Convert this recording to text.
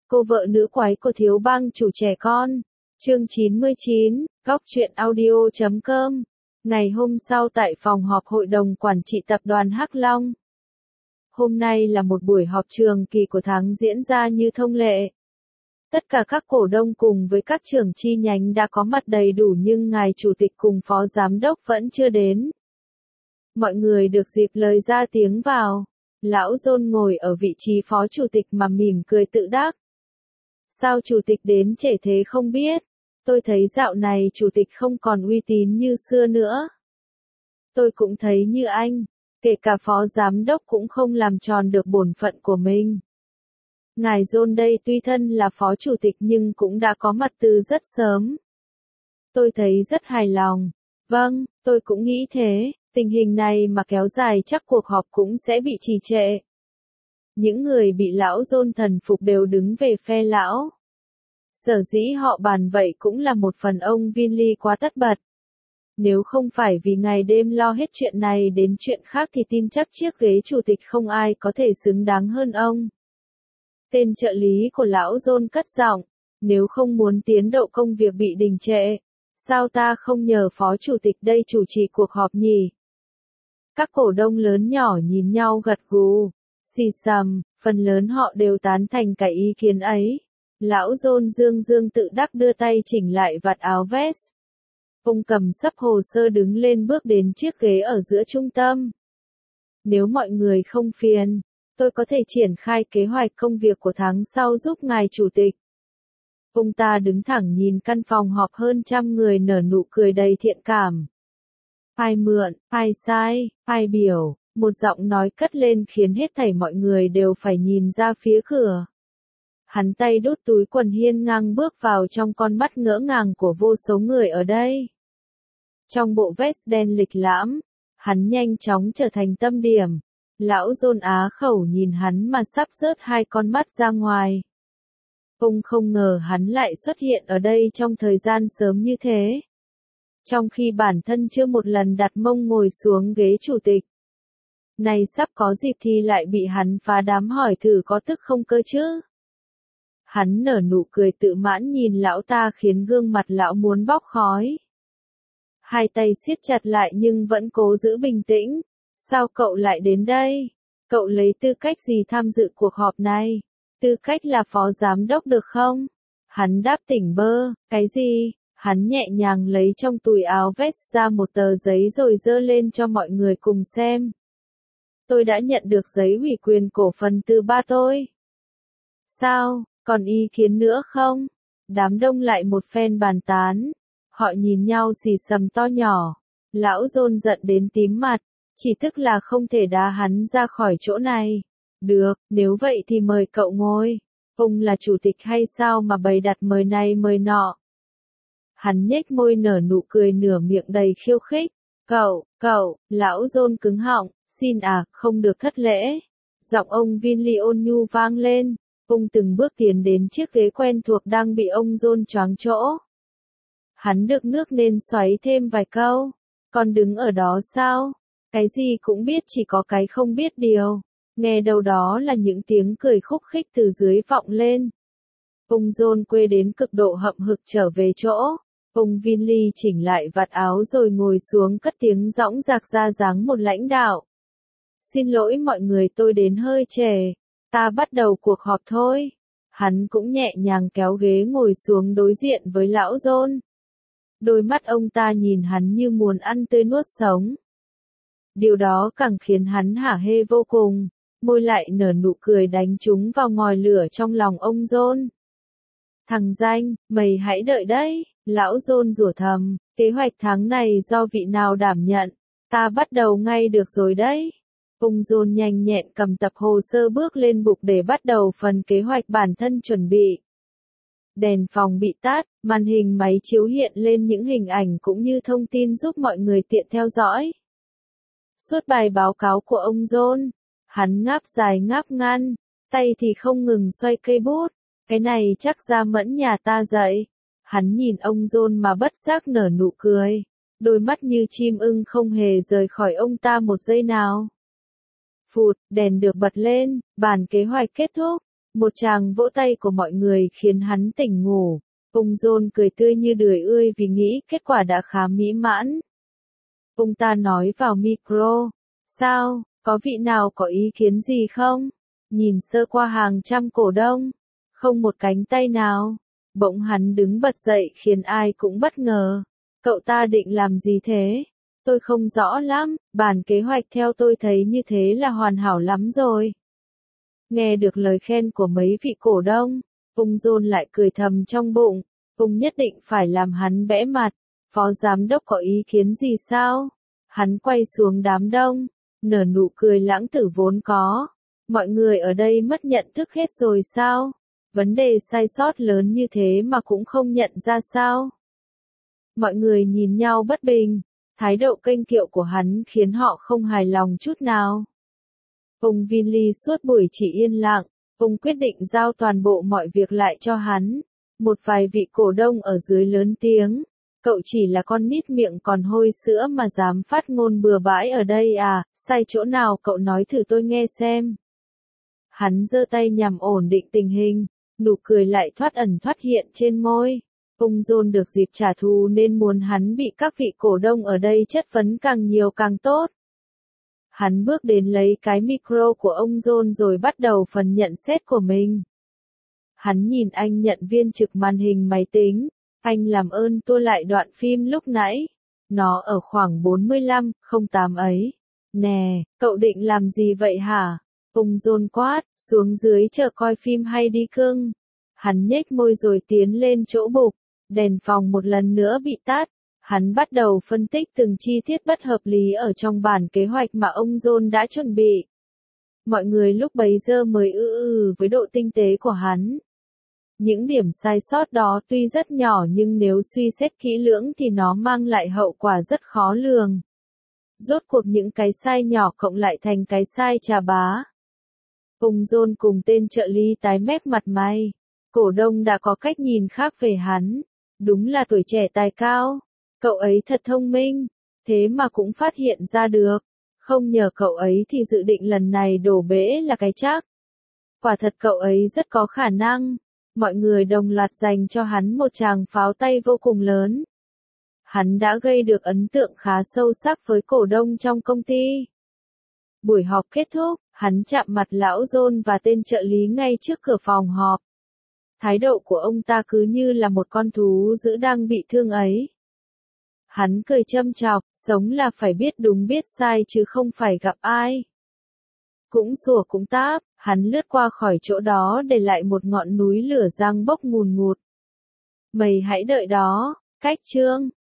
Cô vợ nữ quái của thiếu bang chủ trẻ con. Chương 99, Góc truyện audio.com. Ngày hôm sau tại phòng họp hội đồng quản trị tập đoàn Hắc Long. Hôm nay là một buổi họp trường kỳ của tháng diễn ra như thông lệ. Tất cả các cổ đông cùng với các trưởng chi nhánh đã có mặt đầy đủ nhưng ngài chủ tịch cùng phó giám đốc vẫn chưa đến. Mọi người được dịp lời ra tiếng vào. Lão John ngồi ở vị trí phó chủ tịch mà mỉm cười tự đắc. Sao chủ tịch đến trễ thế không biết? Tôi thấy dạo này chủ tịch không còn uy tín như xưa nữa. Tôi cũng thấy như anh, kể cả phó giám đốc cũng không làm tròn được bổn phận của mình. Ngài John đây tuy thân là phó chủ tịch nhưng cũng đã có mặt từ rất sớm. Tôi thấy rất hài lòng. Vâng, tôi cũng nghĩ thế, tình hình này mà kéo dài chắc cuộc họp cũng sẽ bị trì trệ. Những người bị lão John thần phục đều đứng về phe lão. Sở dĩ họ bàn vậy cũng là một phần ông Vinley quá tất bật. Nếu không phải vì ngày đêm lo hết chuyện này đến chuyện khác thì tin chắc chiếc ghế chủ tịch không ai có thể xứng đáng hơn ông. Tên trợ lý của lão John cất giọng, nếu không muốn tiến độ công việc bị đình trệ, sao ta không nhờ phó chủ tịch đây chủ trì cuộc họp nhỉ? Các cổ đông lớn nhỏ nhìn nhau gật gù, xì xầm, phần lớn họ đều tán thành cái ý kiến ấy. Lão John dương tự đắc đưa tay chỉnh lại vạt áo vest. Ông cầm xấp hồ sơ đứng lên bước đến chiếc ghế ở giữa trung tâm. Nếu mọi người không phiền, tôi có thể triển khai kế hoạch công việc của tháng sau giúp ngài chủ tịch. Ông ta đứng thẳng nhìn căn phòng họp hơn 100 người nở nụ cười đầy thiện cảm. Ai mượn, ai sai, ai biểu, một giọng nói cất lên khiến hết thảy mọi người đều phải nhìn ra phía cửa. Hắn tay đút túi quần hiên ngang bước vào trong con mắt ngỡ ngàng của vô số người ở đây. Trong bộ vest đen lịch lãm, hắn nhanh chóng trở thành tâm điểm. Lão John á khẩu nhìn hắn mà sắp rớt hai con mắt ra ngoài. Ông không ngờ hắn lại xuất hiện ở đây trong thời gian sớm như thế. Trong khi bản thân chưa một lần đặt mông ngồi xuống ghế chủ tịch. Này sắp có dịp thì lại bị hắn phá đám hỏi thử có tức không cơ chứ. Hắn nở nụ cười tự mãn nhìn lão ta khiến gương mặt lão muốn bốc khói. Hai tay siết chặt lại nhưng vẫn cố giữ bình tĩnh. Sao cậu lại đến đây? Cậu lấy tư cách gì tham dự cuộc họp này? Tư cách là phó giám đốc được không? Hắn đáp tỉnh bơ, cái gì? Hắn nhẹ nhàng lấy trong túi áo vest ra một tờ giấy rồi giơ lên cho mọi người cùng xem. Tôi đã nhận được giấy ủy quyền cổ phần từ ba tôi. Sao, còn ý kiến nữa không? Đám đông lại một phen bàn tán. Họ nhìn nhau xì xầm to nhỏ. Lão John giận đến tím mặt. Chỉ tức là không thể đá hắn ra khỏi chỗ này. Được, nếu vậy thì mời cậu ngồi. Ông là chủ tịch hay sao mà bày đặt mời này mời nọ? Hắn nhếch môi nở nụ cười nửa miệng đầy khiêu khích. Cậu, lão John cứng họng, xin không được thất lễ. Giọng ông Vinley ôn nhu vang lên. Ông từng bước tiến đến chiếc ghế quen thuộc đang bị ông John choáng chỗ. Hắn được nước nên xoáy thêm vài câu. Còn đứng ở đó sao? Cái gì cũng biết chỉ có cái không biết điều. Nghe đâu đó là những tiếng cười khúc khích từ dưới vọng lên. Ông John quê đến cực độ hậm hực trở về chỗ. Ông Vinley chỉnh lại vạt áo rồi ngồi xuống cất tiếng dõng dạc ra dáng một lãnh đạo. Xin lỗi mọi người tôi đến hơi trễ. Ta bắt đầu cuộc họp thôi. Hắn cũng nhẹ nhàng kéo ghế ngồi xuống đối diện với lão John. Đôi mắt ông ta nhìn hắn như muốn ăn tươi nuốt sống. Điều đó càng khiến hắn hả hê vô cùng, môi lại nở nụ cười đánh trúng vào ngòi lửa trong lòng ông John. Thằng danh, mày hãy đợi đấy, lão John rủa thầm, kế hoạch tháng này do vị nào đảm nhận, ta bắt đầu ngay được rồi đấy. Ông John nhanh nhẹn cầm tập hồ sơ bước lên bục để bắt đầu phần kế hoạch bản thân chuẩn bị. Đèn phòng bị tắt, màn hình máy chiếu hiện lên những hình ảnh cũng như thông tin giúp mọi người tiện theo dõi. Suốt bài báo cáo của ông John, hắn ngáp dài ngáp ngắn, tay thì không ngừng xoay cây bút. Cái này chắc ra mẫn nhà ta dậy. Hắn nhìn ông John mà bất giác nở nụ cười. Đôi mắt như chim ưng không hề rời khỏi ông ta một giây nào. Phụt, đèn được bật lên, bản kế hoạch kết thúc. Một tràng vỗ tay của mọi người khiến hắn tỉnh ngủ. Ung John cười tươi như đười ươi vì nghĩ kết quả đã khá mỹ mãn. Ông ta nói vào micro. Sao, có vị nào có ý kiến gì không? Nhìn sơ qua hàng trăm cổ đông. Không một cánh tay nào. Bỗng hắn đứng bật dậy khiến ai cũng bất ngờ. Cậu ta định làm gì thế? Tôi không rõ lắm, bản kế hoạch theo tôi thấy như thế là hoàn hảo lắm rồi. Nghe được lời khen của mấy vị cổ đông, Ung John lại cười thầm trong bụng, Ung nhất định phải làm hắn bẽ mặt. Phó giám đốc có ý kiến gì sao? Hắn quay xuống đám đông, nở nụ cười lãng tử vốn có. Mọi người ở đây mất nhận thức hết rồi sao? Vấn đề sai sót lớn như thế mà cũng không nhận ra sao? Mọi người nhìn nhau bất bình, thái độ kênh kiệu của hắn khiến họ không hài lòng chút nào. Ông Vinley suốt buổi chỉ yên lặng, ông quyết định giao toàn bộ mọi việc lại cho hắn. Một vài vị cổ đông ở dưới lớn tiếng, cậu chỉ là con nít miệng còn hôi sữa mà dám phát ngôn bừa bãi ở đây à, sai chỗ nào cậu nói thử tôi nghe xem. Hắn giơ tay nhằm ổn định tình hình, nụ cười lại thoát ẩn thoát hiện trên môi. Ông John được dịp trả thù nên muốn hắn bị các vị cổ đông ở đây chất vấn càng nhiều càng tốt. Hắn bước đến lấy cái micro của ông John rồi bắt đầu phần nhận xét của mình. Hắn nhìn anh nhận viên trực màn hình máy tính. Anh làm ơn tua lại đoạn phim lúc nãy. Nó ở khoảng 45:08 ấy. Nè, cậu định làm gì vậy hả? Ông John quát, xuống dưới chờ coi phim hay đi cưng. Hắn nhếch môi rồi tiến lên chỗ bục. Đèn phòng một lần nữa bị tắt. Hắn bắt đầu phân tích từng chi tiết bất hợp lý ở trong bản kế hoạch mà ông John đã chuẩn bị. Mọi người lúc bấy giờ mới với độ tinh tế của hắn. Những điểm sai sót đó tuy rất nhỏ nhưng nếu suy xét kỹ lưỡng thì nó mang lại hậu quả rất khó lường. Rốt cuộc những cái sai nhỏ cộng lại thành cái sai chà bá. Ông John cùng tên trợ lý tái mét mặt mày. Cổ đông đã có cách nhìn khác về hắn. Đúng là tuổi trẻ tài cao. Cậu ấy thật thông minh. Thế mà cũng phát hiện ra được. Không nhờ cậu ấy thì dự định lần này đổ bể là cái chắc. Quả thật cậu ấy rất có khả năng. Mọi người đồng loạt dành cho hắn một tràng pháo tay vô cùng lớn. Hắn đã gây được ấn tượng khá sâu sắc với cổ đông trong công ty. Buổi họp kết thúc, hắn chạm mặt lão John và tên trợ lý ngay trước cửa phòng họp. Thái độ của ông ta cứ như là một con thú dữ đang bị thương ấy. Hắn cười châm chọc, sống là phải biết đúng biết sai chứ không phải gặp ai. Cũng sủa cũng táp, hắn lướt qua khỏi chỗ đó để lại một ngọn núi lửa giăng bốc ngùn ngụt. Mày hãy đợi đó, cách chương.